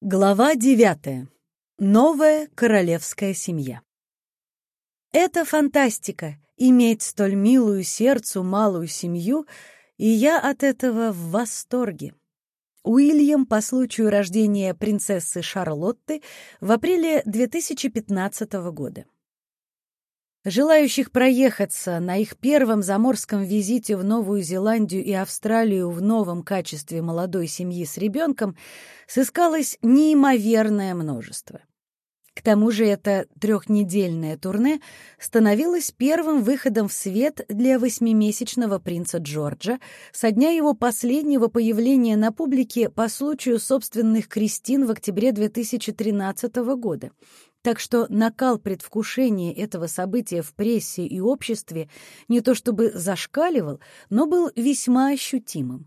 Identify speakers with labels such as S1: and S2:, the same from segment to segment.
S1: Глава 9. Новая королевская семья. Это фантастика — иметь столь милую сердцу малую семью, и я от этого в восторге. Уильям по случаю рождения принцессы Шарлотты в апреле 2015 года. Желающих проехаться на их первом заморском визите в Новую Зеландию и Австралию в новом качестве молодой семьи с ребенком сыскалось неимоверное множество. К тому же это трехнедельное турне становилось первым выходом в свет для 8-месячного принца Джорджа со дня его последнего появления на публике по случаю собственных крестин в октябре 2013 года. Так что накал предвкушения этого события в прессе и обществе не то чтобы зашкаливал, но был весьма ощутимым.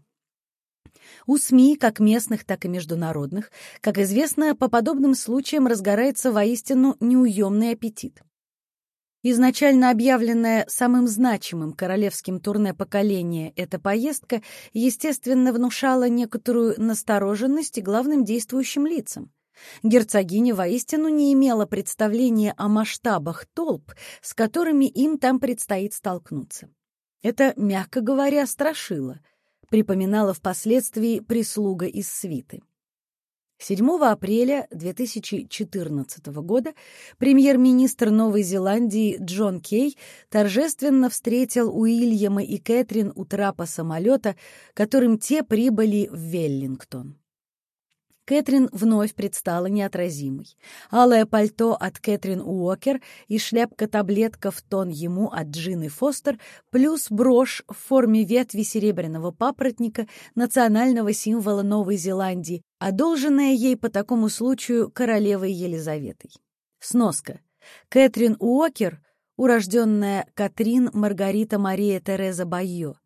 S1: У СМИ, как местных, так и международных, как известно, по подобным случаям разгорается воистину неуемный аппетит. Изначально объявленная самым значимым королевским турне поколения эта поездка, естественно, внушала некоторую настороженность и главным действующим лицам. Герцогиня воистину не имела представления о масштабах толп, с которыми им там предстоит столкнуться. Это, мягко говоря, страшило, припоминала впоследствии прислуга из свиты. 7 апреля 2014 года премьер-министр Новой Зеландии Джон Кей торжественно встретил Уильяма и Кэтрин у трапа самолета, которым те прибыли в Веллингтон. Кэтрин вновь предстала неотразимой. Алое пальто от Кэтрин Уокер и шляпка-таблетка в тон ему от Джины Фостер, плюс брошь в форме ветви серебряного папоротника, национального символа Новой Зеландии, одолженная ей по такому случаю королевой Елизаветой. Сноска. Кэтрин Уокер, урожденная Катрин Маргарита Мария Тереза Байо,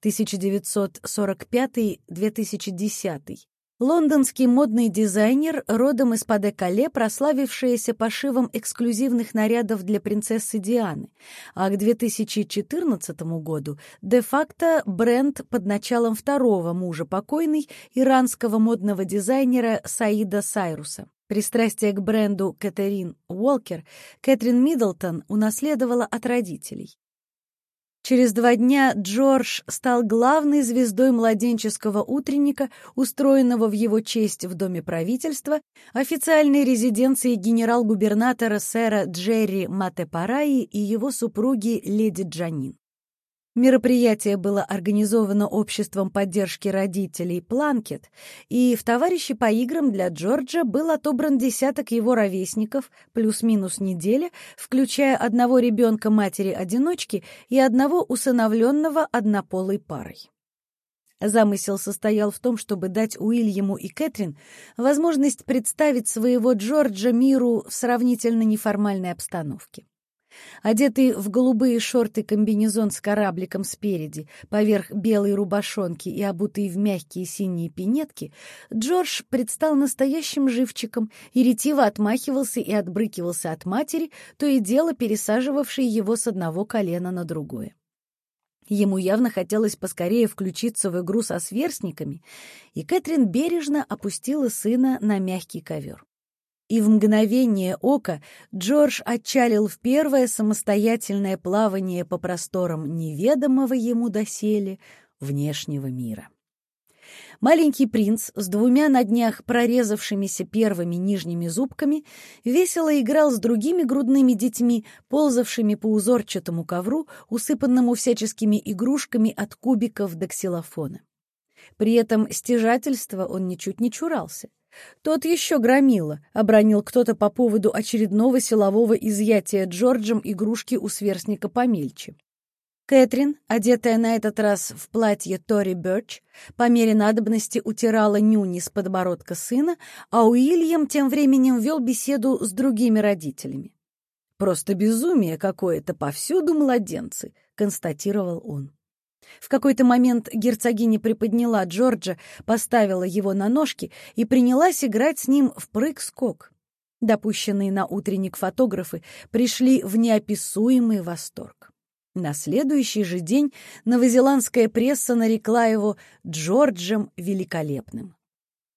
S1: 1945-2010. Лондонский модный дизайнер, родом из Паде-Кале, прославившаяся пошивом эксклюзивных нарядов для принцессы Дианы, а к 2014 году де-факто бренд под началом второго мужа покойной иранского модного дизайнера Саида Сайруса. Пристрастие к бренду Кэтрин Уолкер Кэтрин Миддлтон унаследовала от родителей. Через 2 дня Джордж стал главной звездой младенческого утренника, устроенного в его честь в Доме правительства, официальной резиденции генерал-губернатора сэра Джерри Матепараи и его супруги леди Джанин. Мероприятие было организовано обществом поддержки родителей «Планкет», и в товарищи по играм для Джорджа был отобран десяток его ровесников, плюс-минус неделя, включая одного ребенка матери-одиночки и одного усыновленного однополой парой. Замысел состоял в том, чтобы дать Уильяму и Кэтрин возможность представить своего Джорджа миру в сравнительно неформальной обстановке. Одетый в голубые шорты-комбинезон с корабликом спереди, поверх белой рубашонки и обутый в мягкие синие пинетки, Джордж предстал настоящим живчиком и ретиво отмахивался и отбрыкивался от матери, то и дело пересаживавшей его с одного колена на другое. Ему явно хотелось поскорее включиться в игру со сверстниками, и Кэтрин бережно опустила сына на мягкий ковер. И в мгновение ока Джордж отчалил в первое самостоятельное плавание по просторам неведомого ему доселе внешнего мира. Маленький принц с 2 на днях прорезавшимися первыми нижними зубками весело играл с другими грудными детьми, ползавшими по узорчатому ковру, усыпанному всяческими игрушками от кубиков до ксилофона. При этом стяжательства он ничуть не чурался. «Тот еще громила», — обронил кто-то по поводу очередного силового изъятия Джорджем игрушки у сверстника помельче. Кэтрин, одетая на этот раз в платье Тори Бёрч, по мере надобности утирала нюни с подбородка сына, а Уильям тем временем вел беседу с другими родителями. «Просто безумие какое-то, повсюду младенцы», — констатировал он. В какой-то момент герцогиня приподняла Джорджа, поставила его на ножки и принялась играть с ним в прыг-скок. Допущенные на утренник фотографы пришли в неописуемый восторг. На следующий же день новозеландская пресса нарекла его Джорджем Великолепным.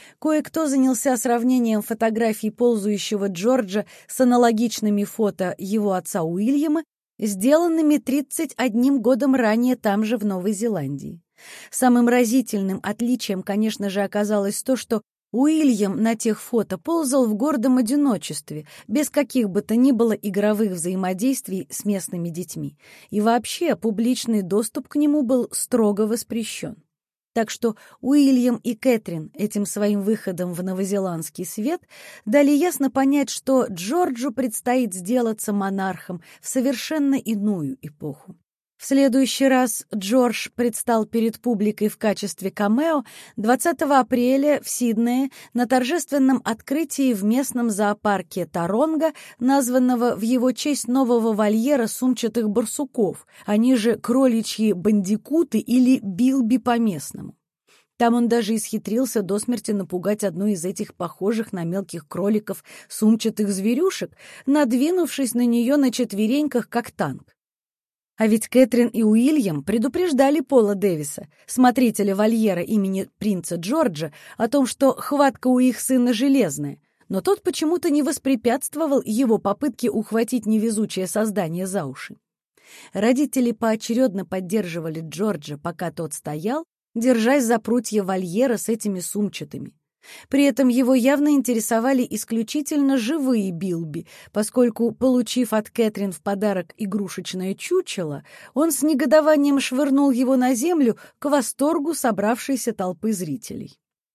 S1: Кое-кто занялся сравнением фотографий ползающего Джорджа с аналогичными фото его отца Уильяма, сделанными 31 годом ранее там же, в Новой Зеландии. Самым разительным отличием, конечно же, оказалось то, что Уильям на тех фото ползал в гордом одиночестве, без каких бы то ни было игровых взаимодействий с местными детьми, и вообще публичный доступ к нему был строго воспрещен. Так что Уильям и Кэтрин этим своим выходом в новозеландский свет дали ясно понять, что Джорджу предстоит сделаться монархом в совершенно иную эпоху. В следующий раз Джордж предстал перед публикой в качестве камео 20 апреля в Сиднее на торжественном открытии в местном зоопарке Таронга, названного в его честь нового вольера сумчатых барсуков, они же кроличьи бандикуты или билби по-местному. Там он даже исхитрился до смерти напугать одну из этих похожих на мелких кроликов сумчатых зверюшек, надвинувшись на нее на четвереньках, как танк. А ведь Кэтрин и Уильям предупреждали Пола Дэвиса, смотрителя вольера имени принца Джорджа, о том, что хватка у их сына железная, но тот почему-то не воспрепятствовал его попытке ухватить невезучее создание за уши. Родители поочередно поддерживали Джорджа, пока тот стоял, держась за прутья вольера с этими сумчатыми. При этом его явно интересовали исключительно живые билби, поскольку, получив от Кэтрин в подарок игрушечное чучело, он с негодованием швырнул его на землю к восторгу собравшейся толпы зрителей.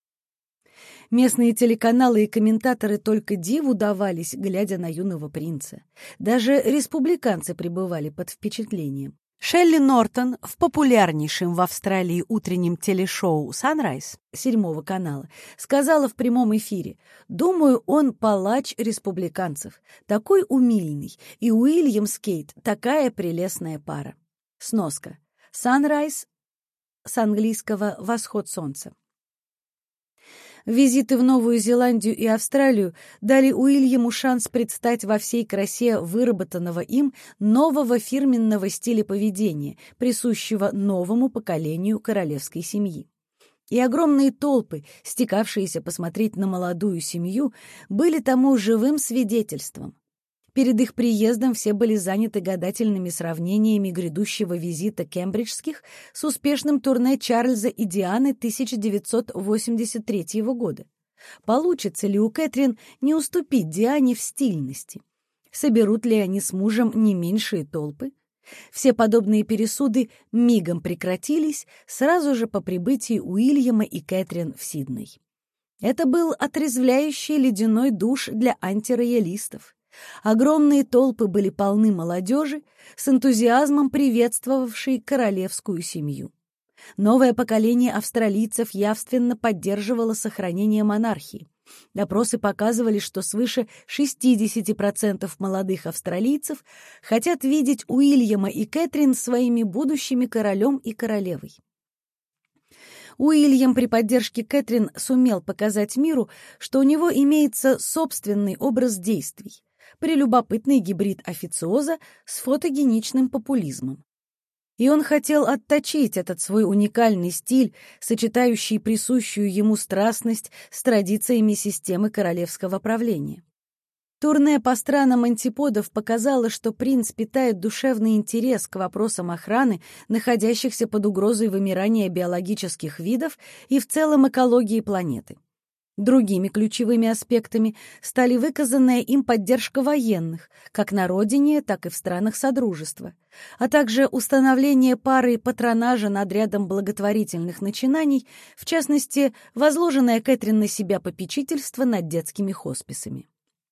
S1: Местные телеканалы и комментаторы только диву давались, глядя на юного принца. Даже республиканцы пребывали под впечатлением. Шелли Нортон в популярнейшем в Австралии утреннем телешоу «Sunrise» 7 канала сказала в прямом эфире: «Думаю, он палач республиканцев, такой умильный, и Уильям с Кейт такая прелестная пара». Сноска. «Sunrise» с английского «восход солнца». Визиты в Новую Зеландию и Австралию дали Уильяму шанс предстать во всей красе выработанного им нового фирменного стиля поведения, присущего новому поколению королевской семьи. И огромные толпы, стекавшиеся посмотреть на молодую семью, были тому живым свидетельством. Перед их приездом все были заняты гадательными сравнениями грядущего визита кембриджских с успешным турне Чарльза и Дианы 1983 года. Получится ли у Кэтрин не уступить Диане в стильности? Соберут ли они с мужем не меньшие толпы? Все подобные пересуды мигом прекратились сразу же по прибытии Уильяма и Кэтрин в Сидней. Это был отрезвляющий ледяной душ для антироялистов. Огромные толпы были полны молодежи, с энтузиазмом приветствовавшей королевскую семью. Новое поколение австралийцев явственно поддерживало сохранение монархии. Допросы показывали, что свыше 60% молодых австралийцев хотят видеть Уильяма и Кэтрин своими будущими королем и королевой. Уильям при поддержке Кэтрин сумел показать миру, что у него имеется собственный образ действий, прелюбопытный гибрид официоза с фотогеничным популизмом. И он хотел отточить этот свой уникальный стиль, сочетающий присущую ему страстность с традициями системы королевского правления. Турне по странам антиподов показало, что принц питает душевный интерес к вопросам охраны, находящихся под угрозой вымирания биологических видов и в целом экологии планеты. Другими ключевыми аспектами стали выказанная им поддержка военных, как на родине, так и в странах Содружества, а также установление пары патронажа над рядом благотворительных начинаний, в частности, возложенное Кэтрин на себя попечительство над детскими хосписами.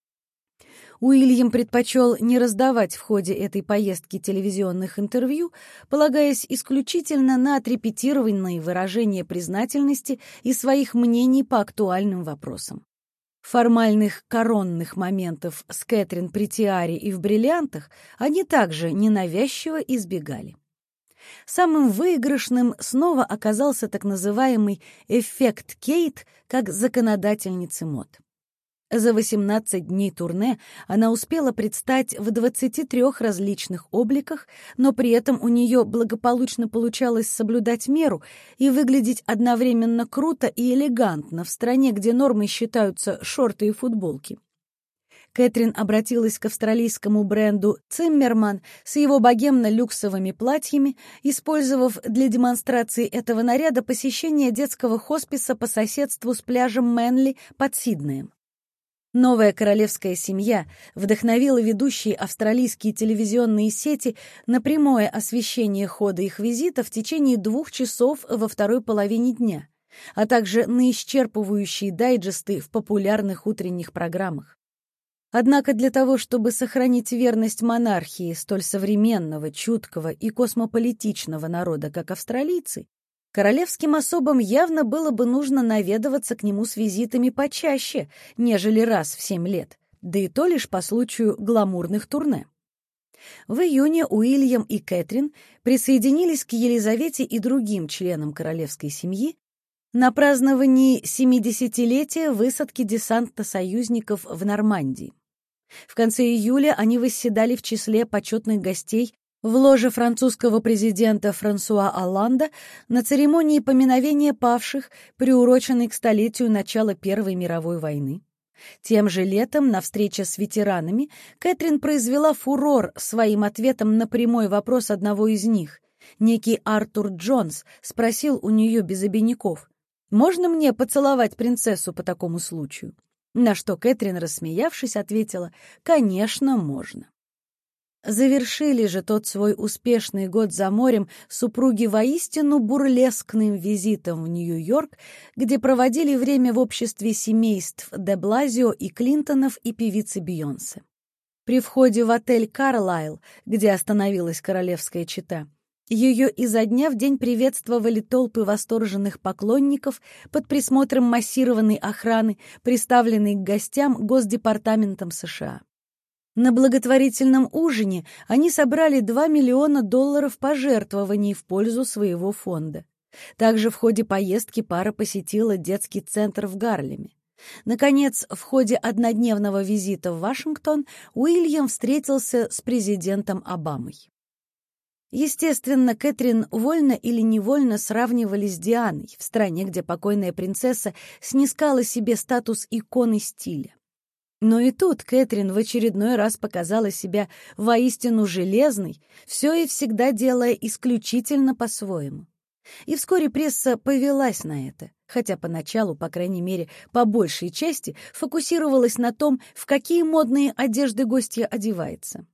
S1: Уильям предпочел не раздавать в ходе этой поездки телевизионных интервью, полагаясь исключительно на отрепетированные выражения признательности и своих мнений по актуальным вопросам. Формальных коронных моментов с Кэтрин при тиаре и в бриллиантах они также ненавязчиво избегали. Самым выигрышным снова оказался так называемый «эффект Кейт» как законодательницы мод. За 18 дней турне она успела предстать в 23 различных обликах, но при этом у нее благополучно получалось соблюдать меру и выглядеть одновременно круто и элегантно в стране, где нормой считаются шорты и футболки. Кэтрин обратилась к австралийскому бренду «Циммерман» с его богемно-люксовыми платьями, использовав для демонстрации этого наряда посещение детского хосписа по соседству с пляжем Мэнли под Сиднеем. Новая королевская семья вдохновила ведущие австралийские телевизионные сети на прямое освещение хода их визита в течение 2 часов во второй половине дня, а также на исчерпывающие дайджесты в популярных утренних программах. Однако для того, чтобы сохранить верность монархии столь современного, чуткого и космополитичного народа, как австралийцы, королевским особам явно было бы нужно наведываться к нему с визитами почаще, нежели раз в 7 лет, да и то лишь по случаю гламурных турне. В июне Уильям и Кэтрин присоединились к Елизавете и другим членам королевской семьи на праздновании 70-летия высадки десанта союзников в Нормандии. В конце июля они восседали в числе почетных гостей в ложе французского президента Франсуа Олланда на церемонии поминовения павших, приуроченной к столетию начала Первой мировой войны. Тем же летом на встрече с ветеранами Кэтрин произвела фурор своим ответом на прямой вопрос одного из них. Некий Артур Джонс спросил у нее без обиняков: «Можно мне поцеловать принцессу по такому случаю?» На что Кэтрин, рассмеявшись, ответила: «Конечно, можно». Завершили же тот свой успешный год за морем супруги воистину бурлескным визитом в Нью-Йорк, где проводили время в обществе семейств де Блазио и Клинтонов и певицы Бейонсе. При входе в отель «Карлайл», где остановилась королевская чета, ее изо дня в день приветствовали толпы восторженных поклонников под присмотром массированной охраны, приставленной к гостям Госдепартаментом США. На благотворительном ужине они собрали $2 миллиона пожертвований в пользу своего фонда. Также в ходе поездки пара посетила детский центр в Гарлеме. Наконец, в ходе однодневного визита в Вашингтон Уильям встретился с президентом Обамой. Естественно, Кэтрин вольно или невольно сравнивали с Дианой, в стране, где покойная принцесса снискала себе статус иконы стиля. Но и тут Кэтрин в очередной раз показала себя воистину железной, все и всегда делая исключительно по-своему. И вскоре пресса повелась на это, хотя поначалу, по крайней мере, по большей части, фокусировалась на том, в какие модные одежды гостья одевается.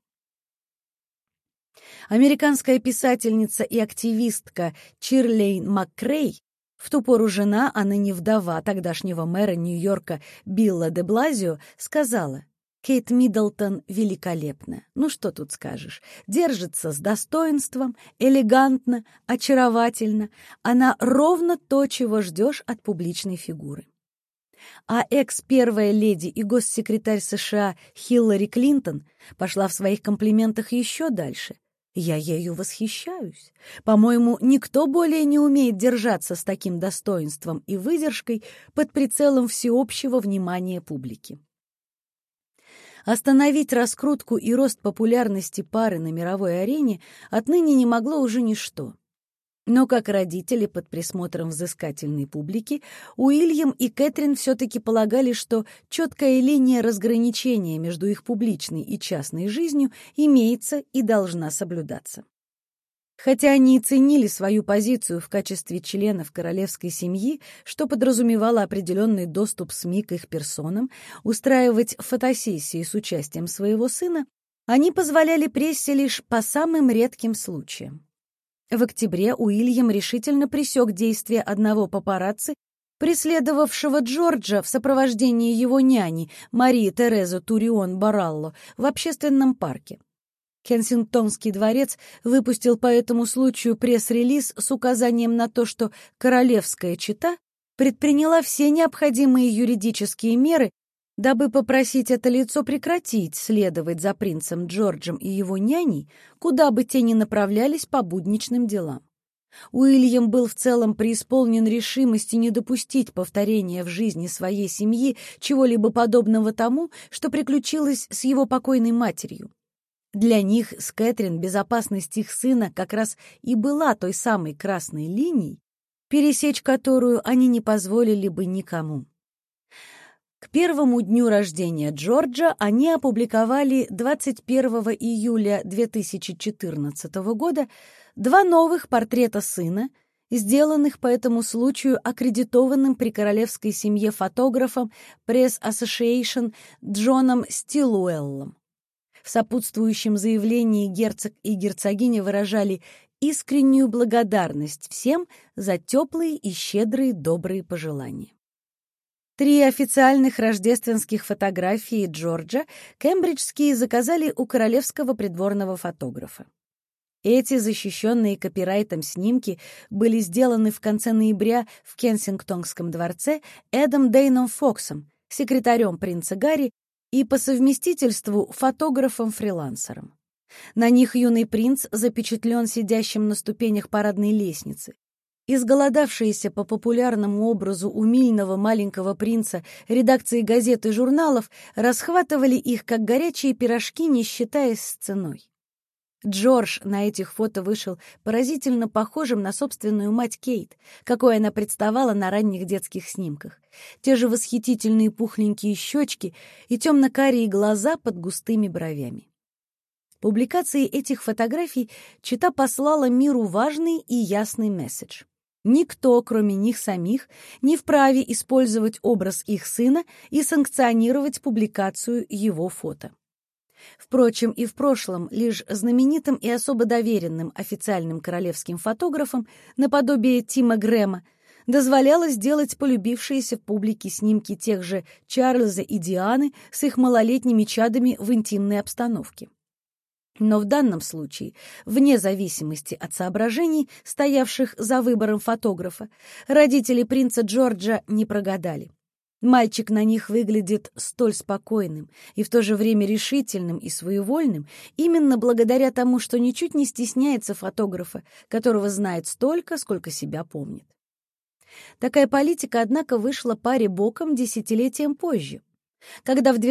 S1: Американская писательница и активистка Чирлейн МакКрей, в ту пору жена, а ныне вдова тогдашнего мэра Нью-Йорка Билла де Блазио, сказала: «Кейт Миддлтон великолепна. Ну что тут скажешь? Держится с достоинством, элегантно, очаровательно. Она ровно то, чего ждешь от публичной фигуры». А экс-первая леди и госсекретарь США Хиллари Клинтон пошла в своих комплиментах еще дальше. «Я ею восхищаюсь. По-моему, никто более не умеет держаться с таким достоинством и выдержкой под прицелом всеобщего внимания публики». Остановить раскрутку и рост популярности пары на мировой арене отныне не могло уже ничто. Но как родители под присмотром взыскательной публики, Уильям и Кэтрин все-таки полагали, что четкая линия разграничения между их публичной и частной жизнью имеется и должна соблюдаться. Хотя они и ценили свою позицию в качестве членов королевской семьи, что подразумевало определенный доступ СМИ к их персонам, устраивать фотосессии с участием своего сына, они позволяли прессе лишь по самым редким случаям. В октябре Уильям решительно пресек действия одного папарацци, преследовавшего Джорджа в сопровождении его няни Марии Терезы Турион-Баралло в общественном парке. Кенсингтонский дворец выпустил по этому случаю пресс-релиз с указанием на то, что королевская чета предприняла все необходимые юридические меры, дабы попросить это лицо прекратить следовать за принцем Джорджем и его няней, куда бы те ни направлялись по будничным делам. Уильям был в целом преисполнен решимости не допустить повторения в жизни своей семьи чего-либо подобного тому, что приключилось с его покойной матерью. Для них с Кэтрин безопасность их сына как раз и была той самой красной линией, пересечь которую они не позволили бы никому. К первому дню рождения Джорджа они опубликовали 21 июля 2014 года 2 новых портрета сына, сделанных по этому случаю аккредитованным при королевской семье фотографом Press Association Джоном Стиллуэллом. В сопутствующем заявлении герцог и герцогиня выражали искреннюю благодарность всем за теплые и щедрые добрые пожелания. 3 официальных рождественских фотографии Джорджа кембриджские заказали у королевского придворного фотографа. Эти защищенные копирайтом снимки были сделаны в конце ноября в Кенсингтонском дворце Эдом Дейном Фоксом, секретарем принца Гарри и по совместительству фотографом-фрилансером. На них юный принц запечатлен сидящим на ступенях парадной лестницы. Изголодавшиеся по популярному образу умильного маленького принца редакции газет и журналов расхватывали их, как горячие пирожки, не считаясь с ценой. Джордж на этих фото вышел поразительно похожим на собственную мать Кейт, какой она представала на ранних детских снимках. Те же восхитительные пухленькие щечки и темно-карие глаза под густыми бровями. Публикацией этих фотографий чета послала миру важный и ясный месседж. Никто, кроме них самих, не вправе использовать образ их сына и санкционировать публикацию его фото. Впрочем, и в прошлом лишь знаменитым и особо доверенным официальным королевским фотографам, наподобие Тима Грэма, дозволялось делать полюбившиеся в публике снимки тех же Чарльза и Дианы с их малолетними чадами в интимной обстановке. Но в данном случае, вне зависимости от соображений, стоявших за выбором фотографа, родители принца Джорджа не прогадали. Мальчик на них выглядит столь спокойным и в то же время решительным и своевольным именно благодаря тому, что ничуть не стесняется фотографа, которого знает столько, сколько себя помнит. Такая политика, однако, вышла паре боком десятилетием позже, когда в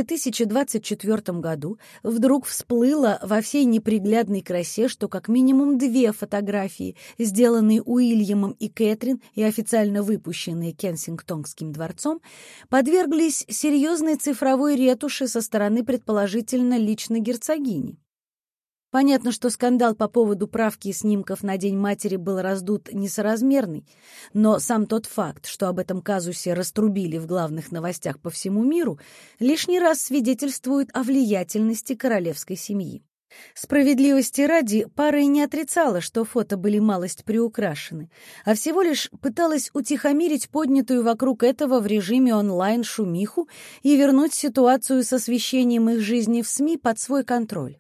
S1: 2024 году вдруг всплыло во всей неприглядной красе, что как минимум 2 фотографии, сделанные Уильямом и Кэтрин и официально выпущенные Кенсингтонским дворцом, подверглись серьезной цифровой ретуши со стороны предположительно лично герцогини. Понятно, что скандал по поводу правки снимков на День матери был раздут несоразмерный, но сам тот факт, что об этом казусе раструбили в главных новостях по всему миру, лишний раз свидетельствует о влиятельности королевской семьи. Справедливости ради, пара и не отрицала, что фото были малость приукрашены, а всего лишь пыталась утихомирить поднятую вокруг этого в режиме онлайн шумиху и вернуть ситуацию с освещением их жизни в СМИ под свой контроль.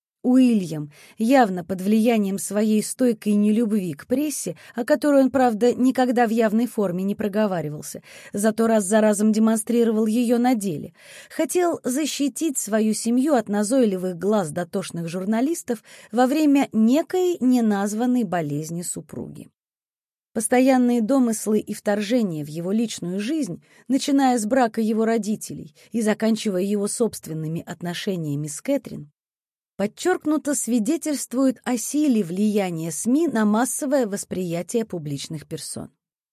S1: Уильям, явно под влиянием своей стойкой нелюбви к прессе, о которой он, правда, никогда в явной форме не проговаривался, зато раз за разом демонстрировал ее на деле, хотел защитить свою семью от назойливых глаз дотошных журналистов во время некой неназванной болезни супруги. Постоянные домыслы и вторжения в его личную жизнь, начиная с брака его родителей и заканчивая его собственными отношениями с Кэтрин, подчеркнуто свидетельствуют о силе влияния СМИ на массовое восприятие публичных персон.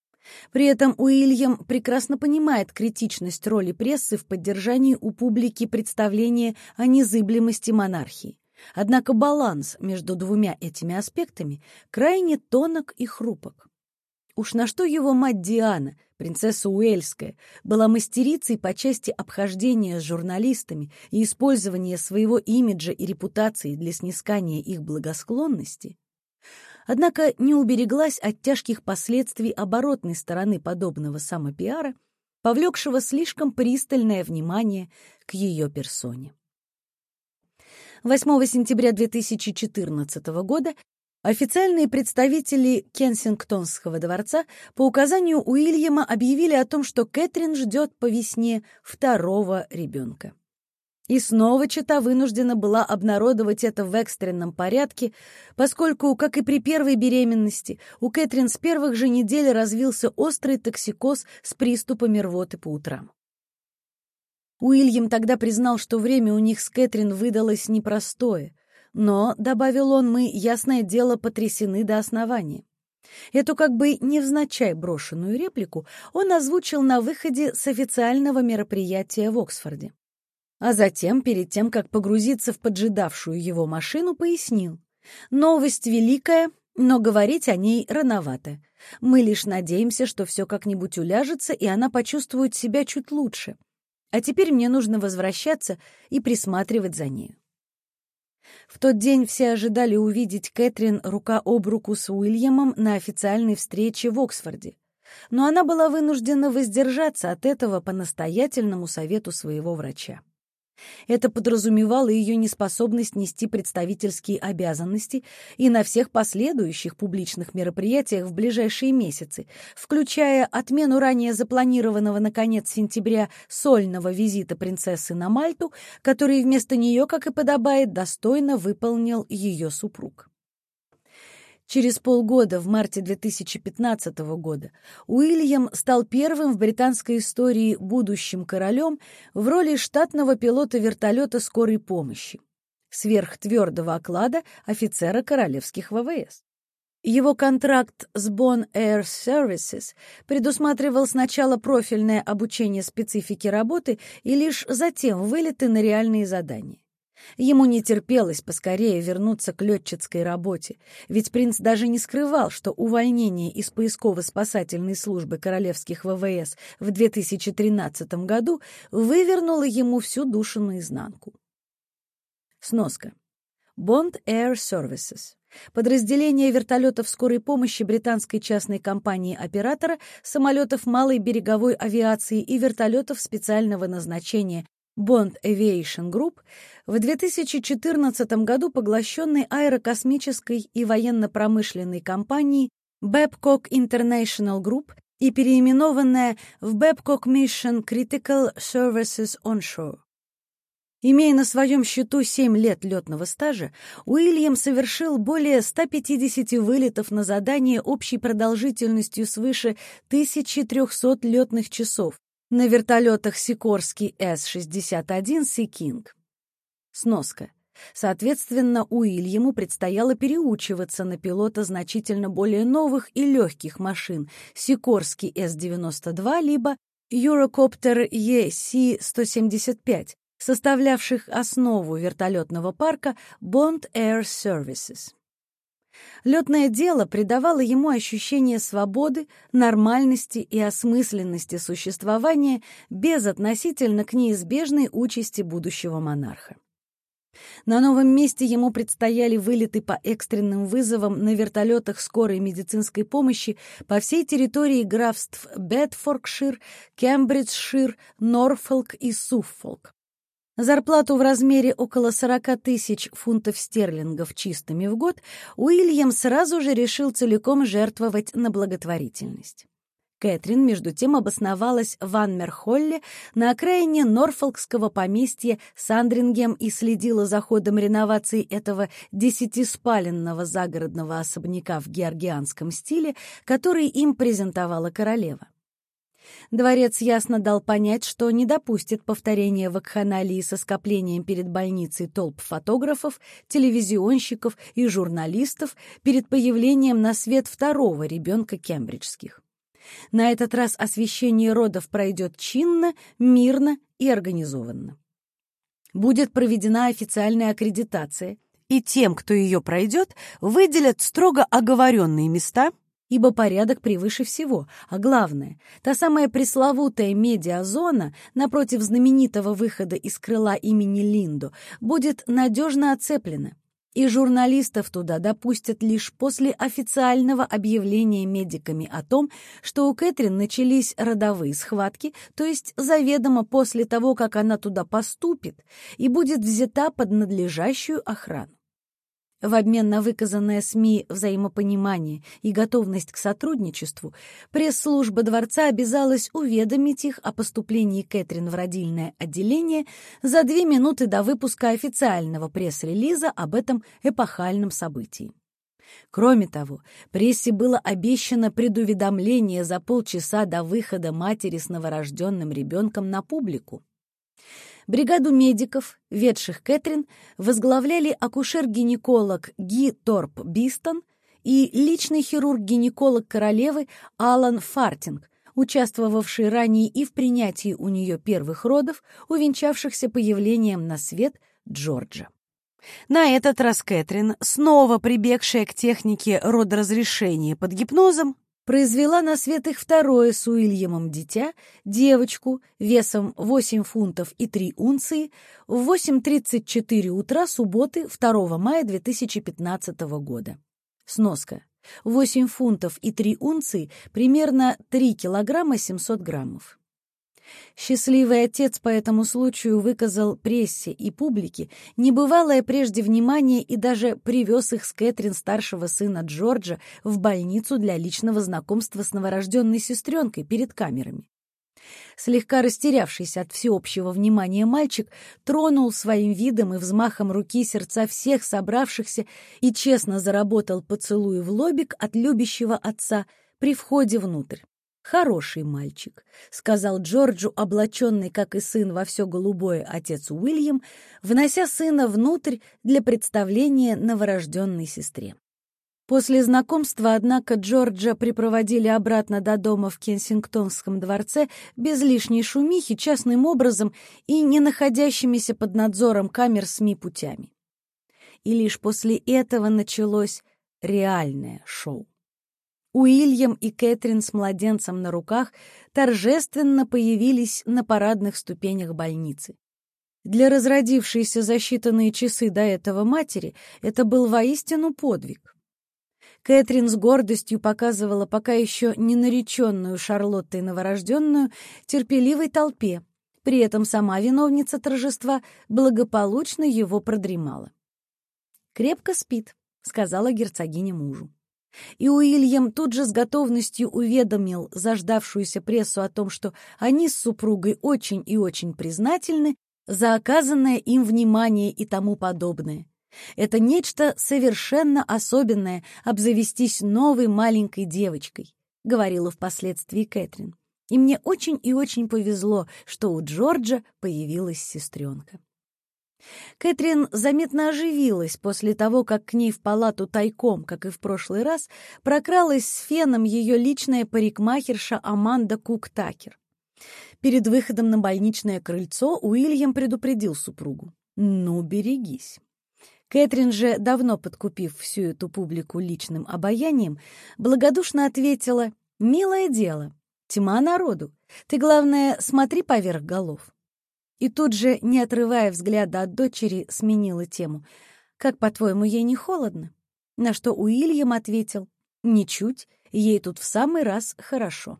S1: При этом Уильям прекрасно понимает критичность роли прессы в поддержании у публики представления о незыблемости монархии. Однако баланс между 2 этими аспектами крайне тонок и хрупок. Уж на что его мать Диана, принцесса Уэльская, была мастерицей по части обхождения с журналистами и использования своего имиджа и репутации для снискания их благосклонности, однако не убереглась от тяжких последствий оборотной стороны подобного самопиара, повлекшего слишком пристальное внимание к ее персоне. 8 сентября 2014 года официальные представители Кенсингтонского дворца по указанию Уильяма объявили о том, что Кэтрин ждет по весне 2-го ребенка. И снова чета вынуждена была обнародовать это в экстренном порядке, поскольку, как и при первой беременности, у Кэтрин с первых же недель развился острый токсикоз с приступами рвоты по утрам. Уильям тогда признал, что время у них с Кэтрин выдалось непростое, но, добавил он, мы, ясное дело, потрясены до основания. Эту как бы невзначай брошенную реплику он озвучил на выходе с официального мероприятия в Оксфорде. А затем, перед тем, как погрузиться в поджидавшую его машину, пояснил: «Новость великая, но говорить о ней рановато. Мы лишь надеемся, что все как-нибудь уляжется, и она почувствует себя чуть лучше. А теперь мне нужно возвращаться и присматривать за нею». В тот день все ожидали увидеть Кэтрин рука об руку с Уильямом на официальной встрече в Оксфорде, но она была вынуждена воздержаться от этого по настоятельному совету своего врача. Это подразумевало ее неспособность нести представительские обязанности и на всех последующих публичных мероприятиях в ближайшие месяцы, включая отмену ранее запланированного на конец сентября сольного визита принцессы на Мальту, который вместо нее, как и подобает, достойно выполнил ее супруг. Через полгода, в марте 2015 года, Уильям стал первым в британской истории будущим королем в роли штатного пилота вертолета скорой помощи, сверхтвердого оклада офицера королевских ВВС. Его контракт с Bond Air Services предусматривал сначала профильное обучение специфике работы и лишь затем вылеты на реальные задания. Ему не терпелось поскорее вернуться к летчицкой работе, ведь принц даже не скрывал, что увольнение из поисково-спасательной службы королевских ВВС в 2013 году вывернуло ему всю душу наизнанку. Сноска. Bond Air Services. Подразделение вертолетов скорой помощи британской частной компании-оператора, самолетов малой береговой авиации и вертолетов специального назначения Bond Aviation Group, в 2014 году поглощенной аэрокосмической и военно-промышленной компанией Babcock International Group и переименованная в Babcock Mission Critical Services Onshore. Имея на своем счету 7 лет летного стажа, Уильям совершил более 150 вылетов на задание общей продолжительностью свыше 1300 летных часов на вертолетах Сикорский С-61 Sea King. Сноска. Соответственно, Уильяму предстояло переучиваться на пилота значительно более новых и легких машин Сикорский С-92 либо Eurocopter EC-175, составлявших основу вертолетного парка Bond Air Services. Летное дело придавало ему ощущение свободы, нормальности и осмысленности существования безотносительно к неизбежной участи будущего монарха. На новом месте ему предстояли вылеты по экстренным вызовам на вертолетах скорой медицинской помощи по всей территории графств Бедфордшир, Кембриджшир, Норфолк и Суффолк. Зарплату в размере около 40 тысяч фунтов стерлингов чистыми в год Уильям сразу же решил целиком жертвовать на благотворительность. Кэтрин, между тем, обосновалась в Анмерхолле на окраине норфолкского поместья Сандрингем и следила за ходом реновации этого 10-спаленного загородного особняка в георгианском стиле, который им презентовала королева. Дворец ясно дал понять, что не допустит повторения вакханалии со скоплением перед больницей толп фотографов, телевизионщиков и журналистов перед появлением на свет второго ребенка кембриджских. На этот раз освящение родов пройдет чинно, мирно и организованно. Будет проведена официальная аккредитация, и тем, кто ее пройдет, выделят строго оговоренные места, ибо порядок превыше всего, а главное, та самая пресловутая медиазона напротив знаменитого выхода из крыла имени Линдо будет надежно оцеплена, и журналистов туда допустят лишь после официального объявления медиками о том, что у Кэтрин начались родовые схватки, то есть заведомо после того, как она туда поступит и будет взята под надлежащую охрану. В обмен на выказанное СМИ взаимопонимание и готовность к сотрудничеству, пресс-служба дворца обязалась уведомить их о поступлении Кэтрин в родильное отделение за 2 минуты до выпуска официального пресс-релиза об этом эпохальном событии. Кроме того, прессе было обещано предуведомление за полчаса до выхода матери с новорожденным ребенком на публику. Бригаду медиков, ведших Кэтрин, возглавляли акушер-гинеколог Ги Торп Бистон и личный хирург-гинеколог королевы Алан Фартинг, участвовавший ранее и в принятии у нее первых родов, увенчавшихся появлением на свет Джорджа. На этот раз Кэтрин, снова прибегшая к технике родоразрешения под гипнозом, произвела на свет их второе с Уильямом дитя, девочку весом 8 фунтов и 3 унции, в 8:34 утра субботы 2 мая 2015 года. Сноска. 8 фунтов и 3 унции, примерно 3 килограмма 700 граммов. Счастливый отец по этому случаю выказал прессе и публике небывалое прежде внимание и даже привез их с Кэтрин старшего сына Джорджа в больницу для личного знакомства с новорожденной сестренкой перед камерами. Слегка растерявшийся от всеобщего внимания мальчик тронул своим видом и взмахом руки сердца всех собравшихся и честно заработал поцелуй в лобик от любящего отца при входе внутрь. «Хороший мальчик», — сказал Джорджу, облаченный, как и сын, во все голубое отец Уильям, внося сына внутрь для представления новорожденной сестре. После знакомства, однако, Джорджа припроводили обратно до дома в Кенсингтонском дворце без лишней шумихи, частным образом и не находящимися под надзором камер СМИ путями. И лишь после этого началось реальное шоу. Уильям и Кэтрин с младенцем на руках торжественно появились на парадных ступенях больницы. Для разродившейся за считанные часы до этого матери это был воистину подвиг. Кэтрин с гордостью показывала пока еще не нареченную Шарлоттой новорожденную терпеливой толпе, при этом сама виновница торжества благополучно его продремала. «Крепко спит», — сказала герцогиня мужу. И Уильям тут же с готовностью уведомил заждавшуюся прессу о том, что они с супругой очень и очень признательны за оказанное им внимание и тому подобное. Это нечто совершенно особенное — обзавестись новой маленькой девочкой, говорила впоследствии Кэтрин. И мне очень и очень повезло, что у Джорджа появилась сестренка. Кэтрин заметно оживилась после того, как к ней в палату тайком, как и в прошлый раз, прокралась с феном ее личная парикмахерша Аманда Кук-Такер. Перед выходом на больничное крыльцо Уильям предупредил супругу: «Ну, берегись». Кэтрин же, давно подкупив всю эту публику личным обаянием, благодушно ответила: «Милое дело, тьма народу, ты, главное, смотри поверх голов». И тут же, не отрывая взгляда от дочери, сменила тему: «Как, по-твоему, ей не холодно?» На что Уильям ответил: «Ничуть, ей тут в самый раз хорошо».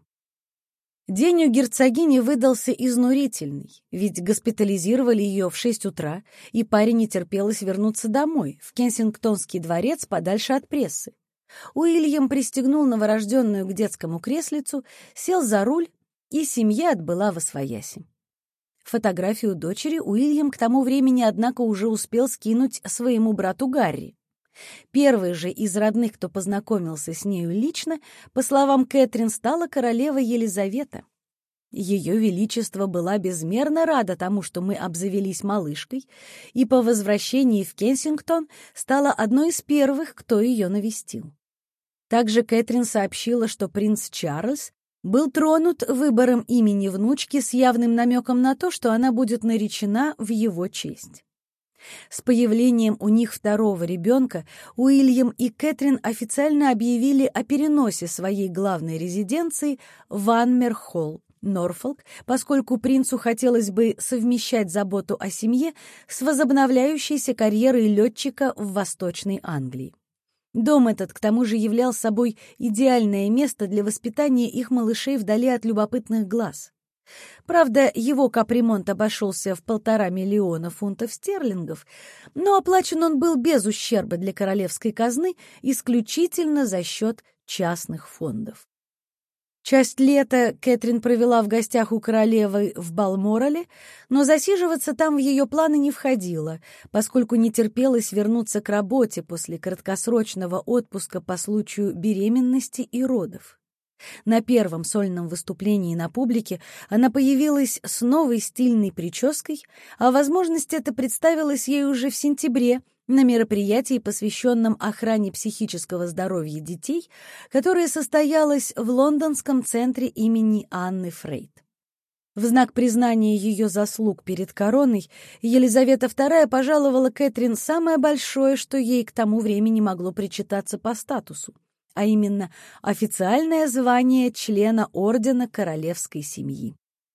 S1: День у герцогини выдался изнурительный, ведь госпитализировали ее в 6 утра, и паре не терпелось вернуться домой, в Кенсингтонский дворец, подальше от прессы. Уильям пристегнул новорожденную к детскому креслицу, сел за руль, и семья отбыла восвояси. Фотографию дочери Уильям к тому времени, однако, уже успел скинуть своему брату Гарри. Первой же из родных, кто познакомился с нею лично, по словам Кэтрин, стала королева Елизавета. Ее Величество была безмерно рада тому, что мы обзавелись малышкой, и по возвращении в Кенсингтон стала одной из первых, кто ее навестил. Также Кэтрин сообщила, что принц Чарльз был тронут выбором имени внучки с явным намеком на то, что она будет наречена в его честь. С появлением у них второго ребенка Уильям и Кэтрин официально объявили о переносе своей главной резиденции в Анмер-Холл, Норфолк, поскольку принцу хотелось бы совмещать заботу о семье с возобновляющейся карьерой летчика в Восточной Англии. Дом этот, к тому же, являл собой идеальное место для воспитания их малышей вдали от любопытных глаз. Правда, его капремонт обошелся в 1,5 миллиона фунтов стерлингов, но оплачен он был без ущерба для королевской казны исключительно за счет частных фондов. Часть лета Кэтрин провела в гостях у королевы в Балморале, но засиживаться там в ее планы не входило, поскольку не терпелось вернуться к работе после краткосрочного отпуска по случаю беременности и родов. На первом сольном выступлении на публике она появилась с новой стильной прической, а возможность эта представилась ей уже в сентябре на мероприятии, посвященном охране психического здоровья детей, которое состоялось в лондонском центре имени Анны Фрейд. В знак признания ее заслуг перед короной Елизавета II пожаловала Кэтрин самое большое, что ей к тому времени могло причитаться по статусу, а именно официальное звание члена Ордена Королевской семьи.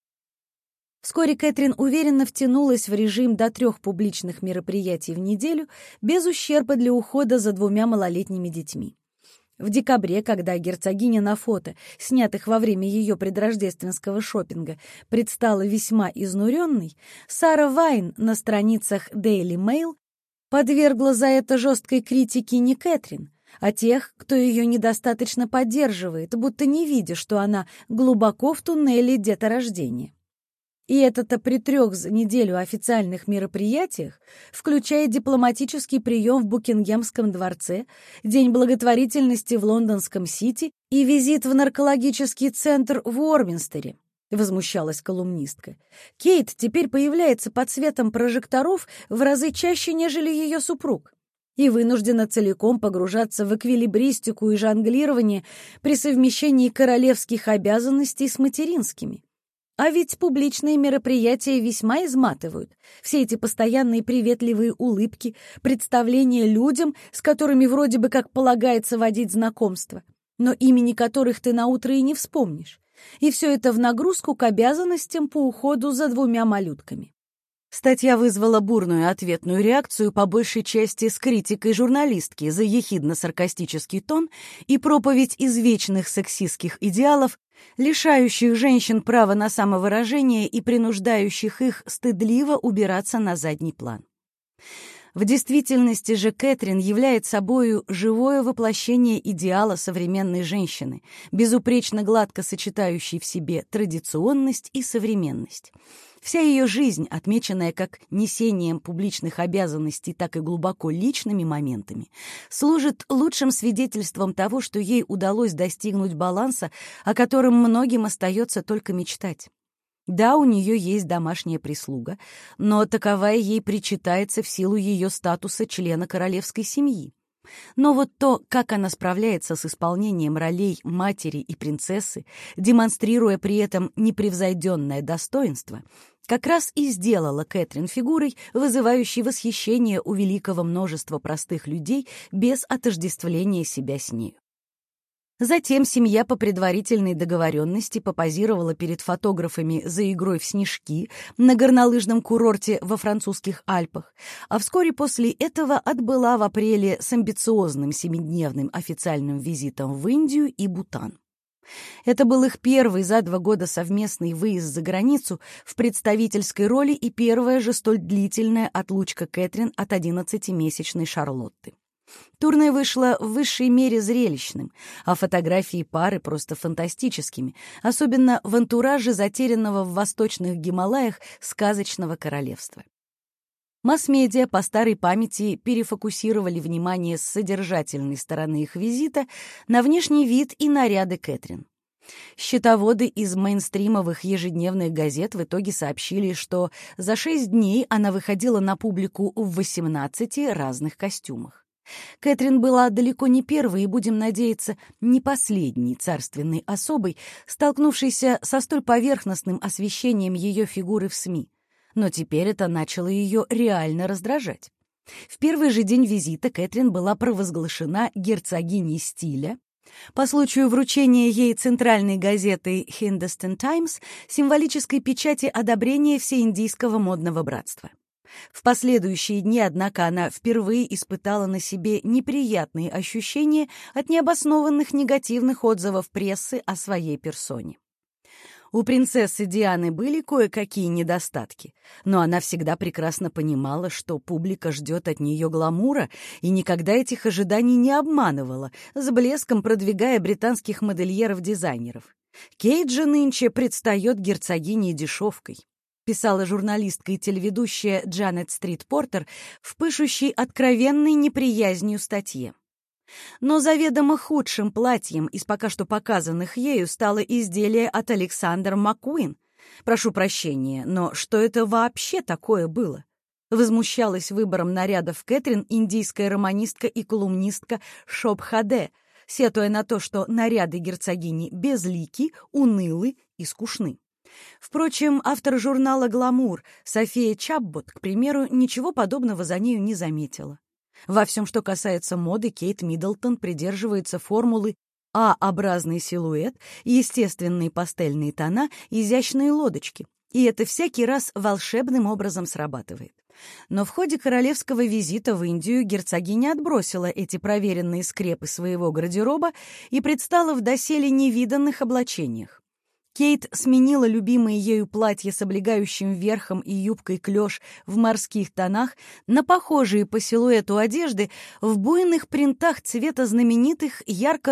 S1: Вскоре Кэтрин уверенно втянулась в режим до 3 публичных мероприятий в неделю без ущерба для ухода за 2 малолетними детьми. В декабре, когда герцогиня на фото, снятых во время ее предрождественского шопинга, предстала весьма изнуренной, Сара Вайн на страницах Daily Mail подвергла за это жесткой критике не Кэтрин, а тех, кто ее недостаточно поддерживает, будто не видя, что она глубоко в туннеле деторождения. И это-то при 3 за неделю официальных мероприятиях, включая дипломатический прием в Букингемском дворце, День благотворительности в Лондонском Сити и визит в наркологический центр в Уорминстере, возмущалась колумнистка. Кейт теперь появляется под светом прожекторов в разы чаще, нежели ее супруг, и вынуждена целиком погружаться в эквилибристику и жонглирование при совмещении королевских обязанностей с материнскими. А ведь публичные мероприятия весьма изматывают. Все эти постоянные приветливые улыбки, представления людям, с которыми вроде бы как полагается водить знакомство, но имени которых ты наутро и не вспомнишь. И все это в нагрузку к обязанностям по уходу за 2 малютками. Статья вызвала бурную ответную реакцию по большей части с критикой журналистки за ехидно-саркастический тон и проповедь извечных сексистских идеалов, лишающих женщин права на самовыражение и принуждающих их стыдливо убираться на задний план. В действительности же Кэтрин является собою живое воплощение идеала современной женщины, безупречно гладко сочетающей в себе традиционность и современность. Вся ее жизнь, отмеченная как несением публичных обязанностей, так и глубоко личными моментами, служит лучшим свидетельством того, что ей удалось достигнуть баланса, о котором многим остается только мечтать. Да, у нее есть домашняя прислуга, но таковая ей причитается в силу ее статуса члена королевской семьи. Но вот то, как она справляется с исполнением ролей матери и принцессы, демонстрируя при этом непревзойденное достоинство, как раз и сделала Кэтрин фигурой, вызывающей восхищение у великого множества простых людей без отождествления себя с нею. Затем семья по предварительной договоренности попозировала перед фотографами за игрой в снежки на горнолыжном курорте во французских Альпах, а вскоре после этого отбыла в апреле с амбициозным 7-дневным официальным визитом в Индию и Бутан. Это был их первый за 2 года совместный выезд за границу в представительской роли и первая же столь длительная отлучка Кэтрин от 11-месячной Шарлотты. Турне вышло в высшей мере зрелищным, а фотографии пары просто фантастическими, особенно в антураже затерянного в восточных Гималаях сказочного королевства. Масс-медиа по старой памяти перефокусировали внимание с содержательной стороны их визита на внешний вид и наряды Кэтрин. Счетоводы из мейнстримовых ежедневных газет в итоге сообщили, что за 6 дней она выходила на публику в 18 разных костюмах. Кэтрин была далеко не первой и, будем надеяться, не последней царственной особой, столкнувшейся со столь поверхностным освещением ее фигуры в СМИ. Но теперь это начало ее реально раздражать. В первый же день визита Кэтрин была провозглашена герцогиней стиля, по случаю вручения ей центральной газетой Hindustan Times символической печати одобрения всеиндийского модного братства. В последующие дни, однако, она впервые испытала на себе неприятные ощущения от необоснованных негативных отзывов прессы о своей персоне. У принцессы Дианы были кое-какие недостатки, но она всегда прекрасно понимала, что публика ждет от нее гламура, и никогда этих ожиданий не обманывала, с блеском продвигая британских модельеров-дизайнеров. Кейт же нынче предстает герцогиней дешевкой, писала журналистка и телеведущая Джанет Стрит Портер в пышущей откровенной неприязнью статье. Но заведомо худшим платьем из пока что показанных ею стало изделие от Александр Маккуин. Прошу прощения, но что это вообще такое было? Возмущалась выбором нарядов Кэтрин индийская романистка и колумнистка Шобхаде, сетуя на то, что наряды герцогини безлики, унылы и скучны. Впрочем, автор журнала «Гламур» София Чаббот, к примеру, ничего подобного за нею не заметила. Во всем, что касается моды, Кейт Миддлтон придерживается формулы А-образный силуэт, естественные пастельные тона, изящные лодочки. И это всякий раз волшебным образом срабатывает. Но в ходе королевского визита в Индию герцогиня отбросила эти проверенные скрепы своего гардероба и предстала в доселе невиданных облачениях. Кейт сменила любимые ею платья с облегающим верхом и юбкой-клёш в морских тонах на похожие по силуэту одежды в буйных принтах цвета знаменитых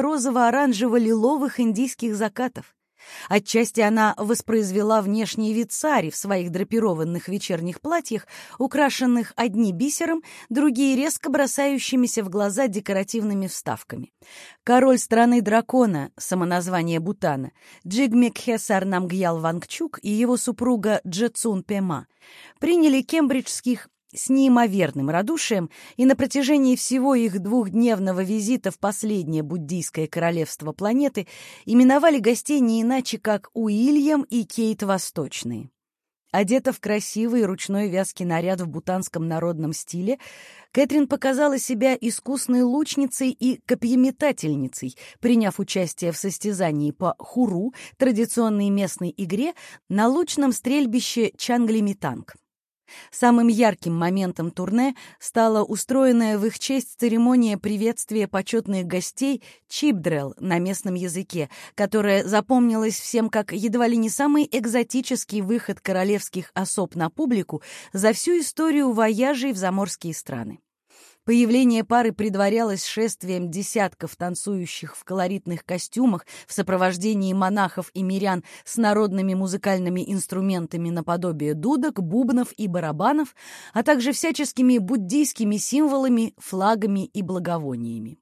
S1: ярко-розово-оранжево-лиловых индийских закатов. Отчасти она воспроизвела внешний вид сари в своих драпированных вечерних платьях, украшенных одни бисером, другие резко бросающимися в глаза декоративными вставками. Король страны дракона, самоназвание Бутана, Джигме Кхесар Намгьял Вангчук и его супруга Джецун Пема приняли кембриджских с неимоверным радушием, и на протяжении всего их двухдневного визита в последнее буддийское королевство планеты именовали гостей не иначе, как Уильям и Кейт Восточные. Одета в красивый ручной вязкий наряд в бутанском народном стиле, Кэтрин показала себя искусной лучницей и копьеметательницей, приняв участие в состязании по хуру, традиционной местной игре, на лучном стрельбище Чанглимитанг. Самым ярким моментом турне стала устроенная в их честь церемония приветствия почетных гостей Чипдрелл на местном языке, которая запомнилась всем как едва ли не самый экзотический выход королевских особ на публику за всю историю вояжей в заморские страны. Появление пары предварялось шествием десятков танцующих в колоритных костюмах в сопровождении монахов и мирян с народными музыкальными инструментами наподобие дудок, бубнов и барабанов, а также всяческими буддийскими символами, флагами и благовониями.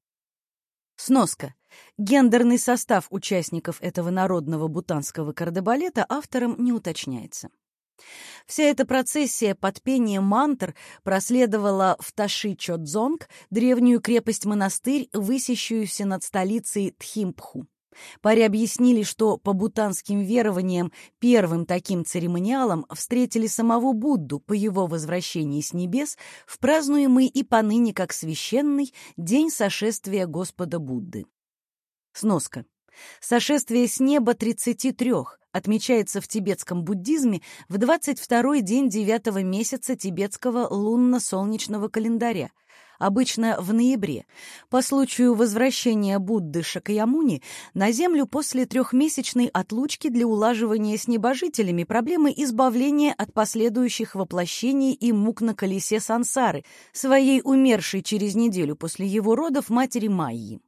S1: Сноска. Гендерный состав участников этого народного бутанского кардебалета автором не уточняется. Вся эта процессия под пение мантр проследовала в Таши-Чодзонг, древнюю крепость-монастырь, высящуюся над столицей Тхимпху. Паре объяснили, что по бутанским верованиям первым таким церемониалом встретили самого Будду по его возвращении с небес в празднуемый и поныне как священный день сошествия Господа Будды. Сноска. Сошествие с неба 33 отмечается в тибетском буддизме в 22-й день 9-го месяца тибетского лунно-солнечного календаря, обычно в ноябре, по случаю возвращения Будды Шакьямуни на Землю после трехмесячной отлучки для улаживания с небожителями проблемы избавления от последующих воплощений и мук на колесе сансары, своей умершей через неделю после его родов матери Майи.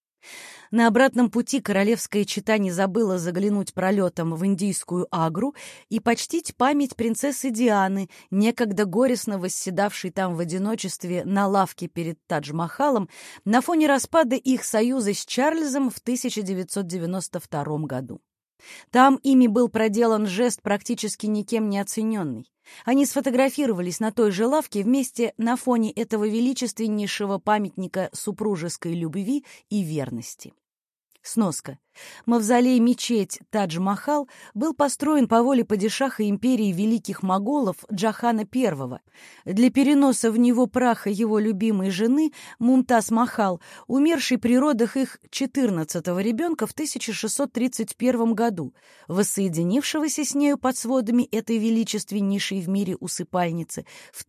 S1: На обратном пути королевская чета не забыла заглянуть пролетом в индийскую Агру и почтить память принцессы Дианы, некогда горестно восседавшей там в одиночестве на лавке перед Тадж-Махалом на фоне распада их союза с Чарльзом в 1992 году. Там ими был проделан жест, практически никем не оцененный. Они сфотографировались на той же лавке вместе на фоне этого величественнейшего памятника супружеской любви и верности. Сноска. Мавзолей-мечеть Тадж-Махал был построен по воле падишаха империи великих моголов Джахана I. Для переноса в него праха его любимой жены Мумтаз-Махал, умершей при родах их 14-го ребенка в 1631 году, воссоединившегося с нею под сводами этой величественнейшей в мире усыпальницы в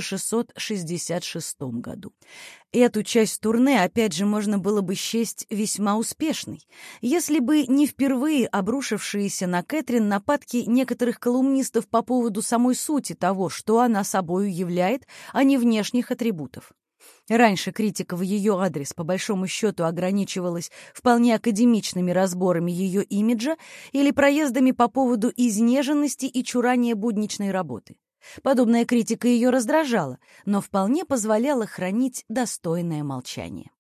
S1: 1666 году. Эту часть турне, опять же, можно было бы счесть весьма успешной, Если бы не впервые обрушившиеся на Кэтрин нападки некоторых колумнистов по поводу самой сути того, что она собою являет, а не внешних атрибутов. Раньше критика в ее адрес по большому счету ограничивалась вполне академичными разборами ее имиджа или проездами по поводу изнеженности и чурания будничной работы. Подобная критика ее раздражала, но вполне позволяла хранить достойное молчание.